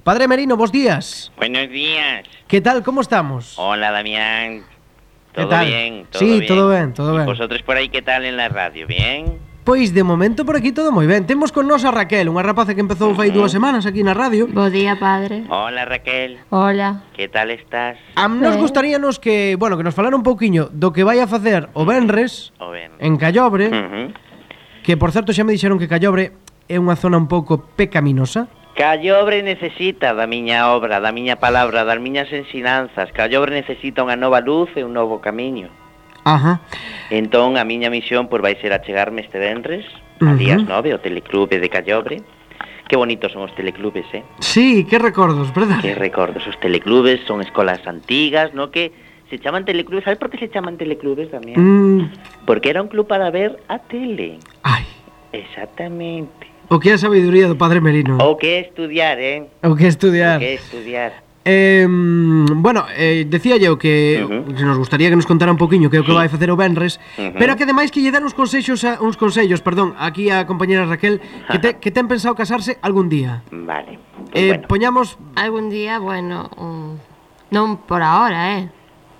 Padre Merino, bos días. Buenos días. ¿Qué tal? ¿Cómo estamos? Hola, Damián. ¿Qué ¿Todo tal? bien? Sí, todo bien, todo bien. ¿Vosotros por ahí qué tal en la radio? ¿Bien? Pois de momento por aquí todo moi ben. Temos con nos a Raquel, unha rapaza que empezou fai 2 semanas aquí na radio. Bo día, padre. Hola, Raquel. Hola. ¿Qué tal estás? Nos gustaríanos que, bueno, que nos falara un pouquiño do que vai a facer o Benres O ben. en Callobre, Ujú. que por certo xa me dixeron que Callobre é unha zona un pouco pecaminosa. Callobre necesita da miña obra, da miña palabra, das miñas ensinanzas. Callobre necesita unha nova luz e un novo camiño. Ajá. Entón, a miña misión vai ser achegarme este venres, a días 9, o Teleclube de Callobre. Que bonitos son os teleclubes, Sí, que recordos, verdad? Que recordos, os teleclubes son escolas antigas, ¿no? Que se chaman teleclubes. ¿Sabes por qué se chaman teleclubes también? Porque era un club para ver a tele. Ai, Exactamente. o que é a sabiduría do Padre Merino. O que estudiar, O que estudiar. O que estudiar. Bueno, decía eu que nos gustaría que nos contara un poquinho que é o que vai facer o Benres, pero que ademais que lle dan uns consellos, aquí a compañera Raquel, que ten pensado casarse algún día. Vale. Pues bueno. Poñamos... Algún día, bueno, non por ahora,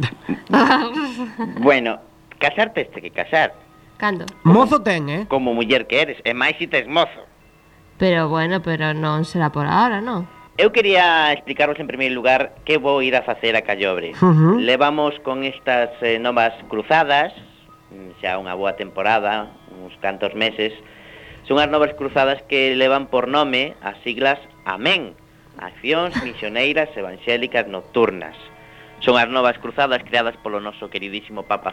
Bueno, casarte este que casar. Cando? Mozo ten, Como muller que eres, e máis si tes mozo. Pero bueno, pero non será por ahora, non? Eu quería explicaros en primeiro lugar que vou ir a facer a Callobre. Levamos con estas novas cruzadas, xa unha boa temporada, uns cantos meses. Son as novas cruzadas que levan por nome as siglas AMEN, Accións Misioneiras Evangélicas Nocturnas. Son as novas cruzadas creadas polo noso queridísimo Papa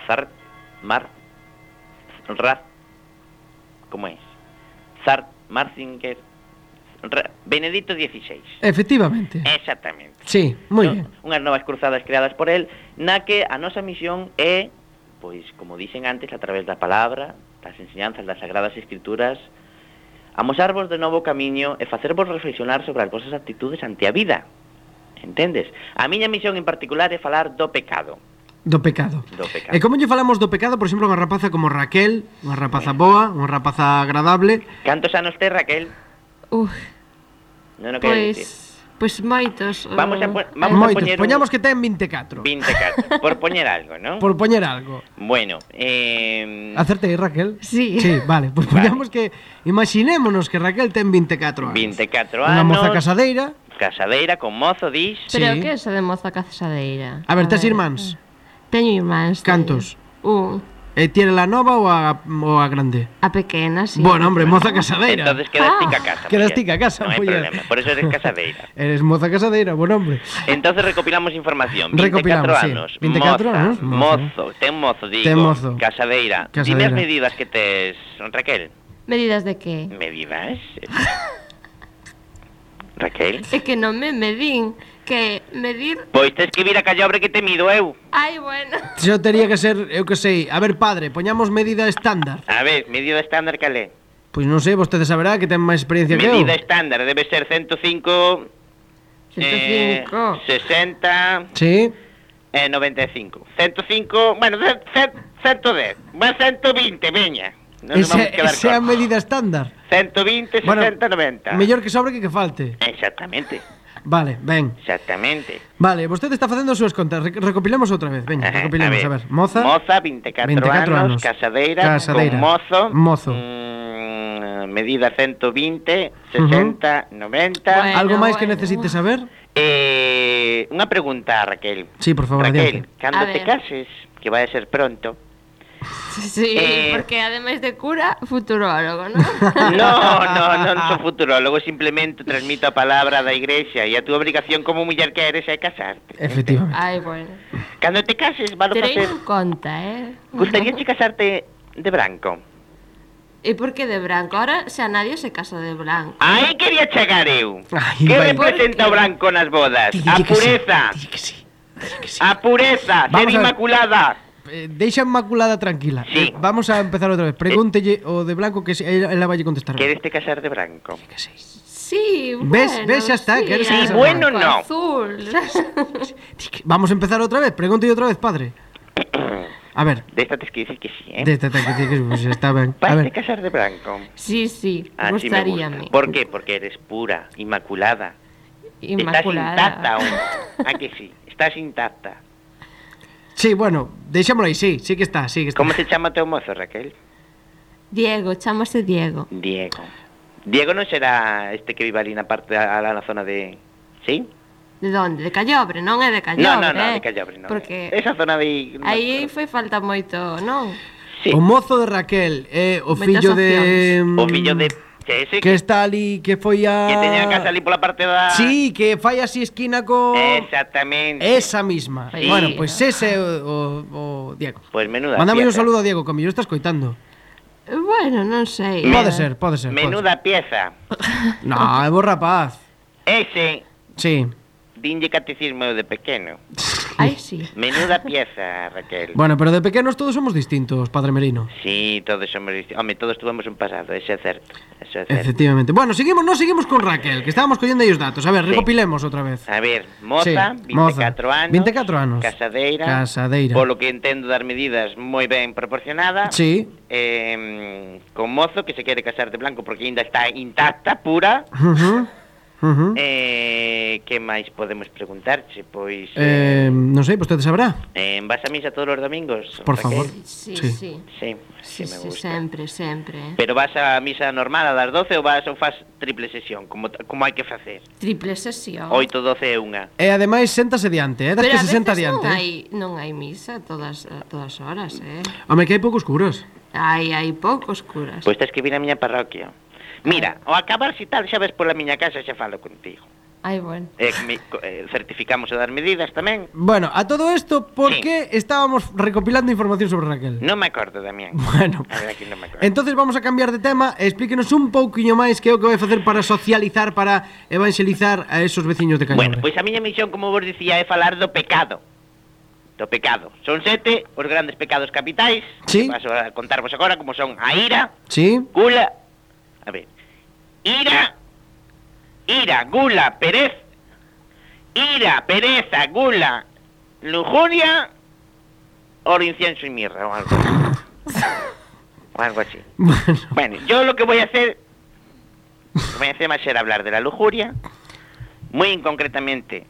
Martínquez Benedicto XVI. Efectivamente. Exactamente. Sí, moi ben. Unhas novas cruzadas creadas por él, na que a nosa misión é, pois, como dixen antes, a través da palabra, das enseñanzas das Sagradas Escrituras, amosarvos de novo camiño e facervos reflexionar sobre as vosas actitudes ante a vida. Entendes? A miña misión en particular é falar do pecado. Do pecado. Do pecado. E como lle falamos do pecado, por exemplo, unha rapaza como Raquel, unha rapaza boa, unha rapaza agradable. Cantos anos tes, Raquel? Non o quero dicir. Pois moitos. Vamos a Moitos, poñer poñamos que ten 24. 24, por poñer algo, non? Por poñer algo. Bueno, Acertei, Raquel? Sí. Sí, vale, pois poñamos que imaginémonos que Raquel ten 24 anos. 24 Unha anos. moza casadeira. Casadeira con mozo, dis. Pero Sí. que é eso de moza casadeira? A ver, tes irmáns? Teño irmáns. Cantos? Tiene la nova ou a grande? A pequena, sí. Bueno, hombre, moza casadeira. Entonces quedas tica a casa. Quedas muller. tica a casa, Non hai muller. problema, por eso eres casadeira. Eres moza casadeira, buen hombre. Entonces recopilamos información. 24 Recopilamos, sí. anos. 24 moza, anos, mozo, ten mozo, digo. Ten mozo. Casadeira. Casadeira. Dime as medidas que tes, Raquel. Medidas de que? Medidas? Raquel? É que non me medín. Que medir... Pois tes que vir a Callobre que te mido eu. Ai, bueno. Yo tería que ser, eu que sei. A ver, padre, poñamos medida estándar. A ver, medida estándar cal é? Pois non sei, vostede saberá que ten máis experiencia que eu. Medida estándar debe ser 105... 105. 60... Sí. 95. 105, bueno, 110. Va 120, veña. Non nos vamos a quedar Esa é a cortos. medida estándar. 120, 60, 90. Mellor que sobre que falte. Exactamente. Vale, ben. Exactamente. Vale, vostede está facendo as súas contas. Recopilemos outra vez. Veña, recopilemos, a ver. Moza. Moza, 24 anos, casadeira, con mozo. Medida 120, 60, 90. Bueno. Algo máis que necesite saber? Unha pregunta, Raquel. Sí, por favor, Raquel, adiante. cando A te ver. cases, que vai a ser pronto. Sí, porque ademais de cura, futurólogo, non? Non son futurólogo, simplemente transmito a palabra da igrexa e a túa obrigación como muller que eres é casarte. Efectivamente. Ai, bueno. Cando te cases, valo Terei facer. en conta, Gustaríache casarte de branco? E por que de branco? Ahora xa nadie se casa de branco. Aí quería chegar eu. Ai, Que vai. representa o branco nas bodas? Dille A que sí, pureza. dille que sí. A pureza, Vamos ser a ver. inmaculada. Deixa Inmaculada tranquila. Sí. Vamos a empezar outra vez. Pregúntelle o de blanco que ela vai contestar. Queres te casar de branco? Que sí. Sí, bueno. ¿Ves? Ya está, sí, que eres algo esa bueno, no. azul. Vamos a empezar outra vez. Pregúntelle outra vez, padre. A ver. Desta tes que dicir que sí, Pues está ben. A Vais ver. te casar de branco? Sí, Así me gustaríame. gusta. ¿Por qué? Porque eres pura, inmaculada. inmaculada. Estás intacta aún. ¿A que sí? Estás intacta. Sí, bueno, deixémolo aí, sí que está. Como se chama teu mozo, Raquel? Diego, chamase Diego. Diego. Diego non será este que vive ali na parte, na zona de... Sí? De onde? De Callobre, non é de Callobre, No, de Callobre non. Porque esa zona de... aí foi falta moito, non? Sí. O mozo de Raquel é o fillo de... O fillo de... Ese que está ali, que foi a... Que teña a casa ali pola parte da... Sí, que fai así esquina co... Exactamente. Esa misma. Sí. Bueno, pois ese é o Diego. Pois menuda Mándame un pieza. saludo a Diego, que a mellor estás coitando. Bueno, non sei. Pode ser. Menuda pieza. No, é bo rapaz. Ese, Sí. dinlle catecismo de pequeno. Ai, sí. Menuda pieza, Raquel. Bueno, pero de pequenos todos somos distintos, Padre Merino. Sí, todos somos distintos. Home, todos tuvemos un pasado, eso é certo. Efectivamente. Bueno, seguimos con Raquel, que estábamos collendo aí os datos. A ver, Sí. recopilemos outra vez. A ver, moza, Sí, 24 moza. anos. 24 anos. Casadeira. Polo que entendo das medidas moi ben proporcionada. Sí. Con mozo que se quere casar de blanco porque ainda está intacta, pura. Que máis podemos preguntarche? Pois... non sei, vostede sabrá. Vas a misa todos os domingos? Por Raquel? favor. Sí, Sí. sí. Sí, me gusta. Sempre. Pero vas a misa normal a das 12 ou fas triple sesión, como hai que facer? Triple sesión. 8, 12 e 1. E ademais séntase diante, das Pero que a se senta veces diante. non hai misa todas horas, Home, que hai poucos curos. Hai poucos curas. Pois tens que vir á miña parroquia. Mira, ao acabar si tal, xa ves pola miña casa xa falo contigo. Ai, bueno. Certificamos o das medidas tamén. Bueno, a todo isto, ¿por Sí. qué estábamos recopilando información sobre Raquel? Non me acordo, Damián. Bueno, A ver, aquí non me acordo. entonces vamos a cambiar de tema. Explíquenos un pouquiño máis que é o que vai facer para socializar, para evangelizar a esos veciños de Callobre. Bueno, pois a miña misión, como vos dicía, é falar do pecado. Do pecado. Son 7 os grandes pecados capitais. Sí. Que paso a contarvos agora, como son a ira, Sí? gula... A ver. Ira, gula, pereza... Ira, pereza, gula, lujuria... O incienso y mirra, o algo así. O algo así. Bueno, yo lo que voy a hacer va a ser hablar de la lujuria, muy concretamente,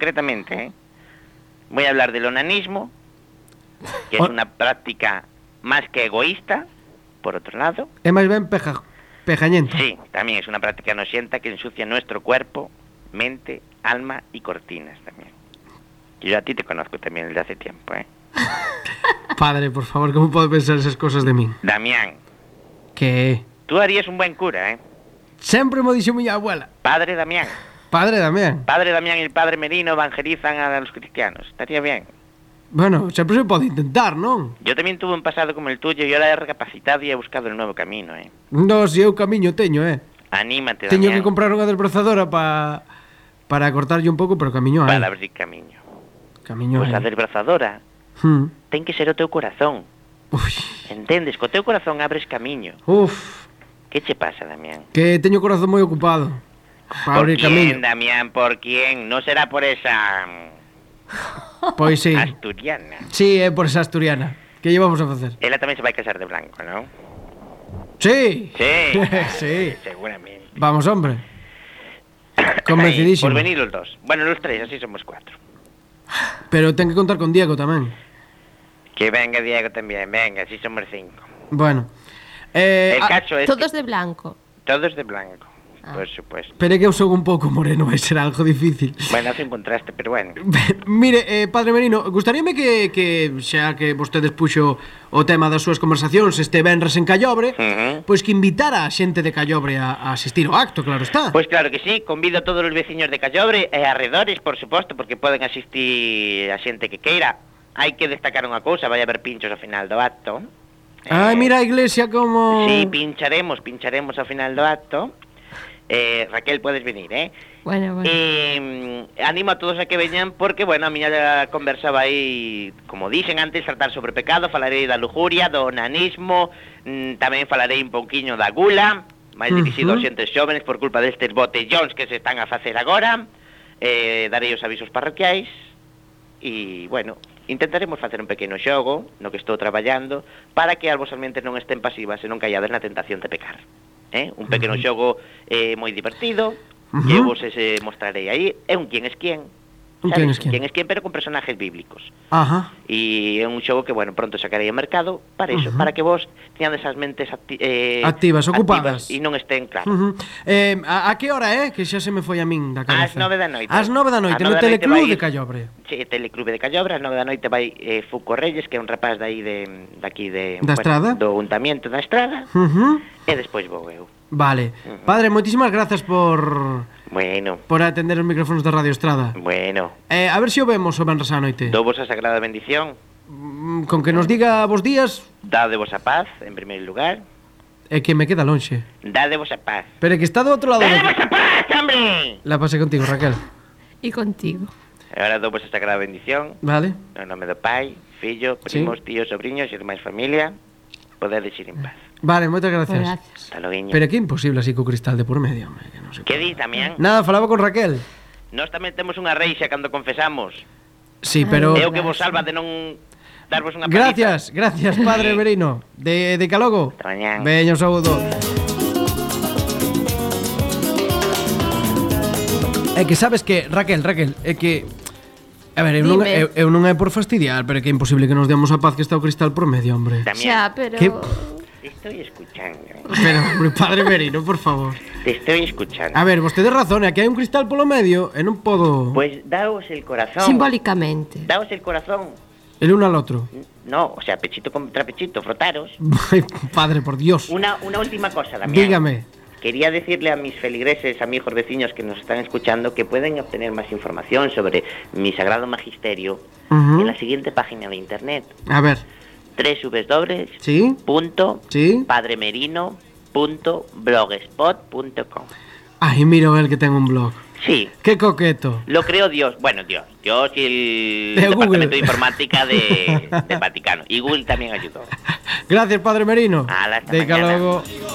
voy a hablar del onanismo, que es una práctica más que egoísta, por otro lado. É máis ben pejañento. Sí, también es una práctica nocienta que ensucia nuestro cuerpo, mente, alma y cortinas también. Yo a ti te conozco también desde hace tiempo, ¿eh? Padre, por favor, como pode pensar esas cosas de min? Damián, Que tú harías un buen cura, ¿eh? sempre mo dixo miña abuela. Padre Damián. Padre tamén. Padre Damián y el Padre Merino evangelizan a los cristianos. Estaría bien. Bueno, sempre se pode intentar, non? Yo también tuve un pasado como el tuyo y ahora he recapacitado y he buscado el nuevo camino, ¿eh? No, si eu camiño teño, Anímate, Teño Damián. que comprar unha desbrozadora para cortarlle un pouco, pero camiño hai. Para abrir camiño. Camiño Pois a hai. desbrazadora ten que ser o teu corazón. Ui. Entendes? Co teu corazón abres camiño. Uf, Que che pasa, Damián? que teño o corazón moi ocupado. Para ¿Por abrir quién, camiño. Damián? ¿Por quién? No será por esa Pois sí. asturiana. Sí, é por esa asturiana. Que llevamos a facer? Ela tamén se vai casar de blanco, ¿no? Sí. Sí. Sí. Seguramente. Vamos, hombre. Convencidísimo. Por venir los dos. Bueno, los tres, así somos 4. Pero ten que contar con Diego tamén. Que venga Diego también, venga, así somos 5. Bueno. El caso es Todos de blanco. todos de blanco, por supuesto. Pero é que eu son un pouco moreno, vai ser algo difícil. Bueno, hace un contraste, pero bueno. Mire, Padre Merino, gustaríame que xa que vostedes puxo o tema das súas conversacións este venres en Callobre, pois que invitara a xente de Callobre a asistir ao acto, claro está. Pues claro que sí, convido a todos os veciños de Callobre e arredores, por suposto, porque poden asistir a xente que queira. Hai que destacar unha cousa, vai haber pinchos ao final do acto. Ai, mira a iglesia como... Sí, pincharemos ao final do acto. Raquel, puedes venir, ¿eh? Bueno. Animo a todos a que veñan porque, bueno, a miña conversa vai, como dixen antes, tratar sobre pecado, falarei da lujuria, do onanismo, tamén falarei un pouquiño da gula, máis dirixido aos xentes xóvenes por culpa destes botellóns que se están a facer agora, darei os avisos parroquiais, e, bueno, intentaremos facer un pequeno xogo no que estou traballando para que as vosas mentes non estén pasivas e non callades na tentación de pecar. Un pequeno xogo moi divertido, E eu vos ese mostrarei aí. É un quién es quién. Un quién es quién. Quién es quién, pero con personajes bíblicos. Ajá. E é un xogo que, bueno, pronto sacarei ao mercado para iso, para que vos teñades as mentes activas, ocupadas. E non estén, claro. A que hora é? Que xa se me foi a min da cabeza. Ás 9 da noite. Ás 9 da noite, no Teleclub de Callobre. Sí, Teleclube de Callobre, ás 9 da noite vai Fuco Reyes, que é un rapaz daqui de da Estrada? Do Ayuntamiento da Estrada. E despois vou eu. Vale. Padre, moitísimas grazas por atender os micrófonos da Radio Estrada. Bueno. A ver se o vemos o venres á noite. Dou vos a sagrada bendición. Con que nos diga vos días. Dade vos a paz, en primeiro lugar. É que me queda lonxe. Dade vos a paz. Pero é que está do outro lado. Dade vos a paz, hombre. La pasé contigo, Raquel. E contigo. E agora dou vos a sagrada bendición. Vale. No nome do Pai, Fillo, primos, tíos, sobrinhos e demais familia. Podedes ir en paz. Vale, moitas gracias. Hasta loguiño. Pero é que é imposible así co cristal de por medio, hombre, que non se Que di, Damián? Nada, falaba con Raquel. Nós tamén temos unha reixa cando confesamos. Sí, pero... É o que vos salva de non darvos unha paliza. Gracias, Padre Merino. De Calogo. Hasta mañán. Veño, saúdo. É que sabes que, Raquel, é que... A ver, eu non é por fastidiar, pero é que é imposible que nos demos a paz que está o cristal por medio, hombre. Xa, pero... Te estoy escuchando. Pero, hombre, Padre Merino, por favor. Te estoy escuchando. A ver, vostede razón, é que hai un cristal polo medio e non podo... Pues daos el corazón. Simbólicamente. Daos el corazón. El uno al otro. No, o sea, pechito contra pechito, frotaros. Padre, por Dios. Una última cosa, Damián. Dígame. Quería decirle a mis feligreses, amigos, vecinos que nos están escuchando que pueden obtener más información sobre mi sagrado magisterio en la siguiente página de internet. A ver. www.padremerino.blogspot.com. Ay, mira el que tengo un blog. Sí. Qué coqueto. Lo creó Dios. Bueno, Dios y el Departamento de Informática del Vaticano. Y Google también ayudó. Gracias, Padre Merino. Hasta mañana. Luego.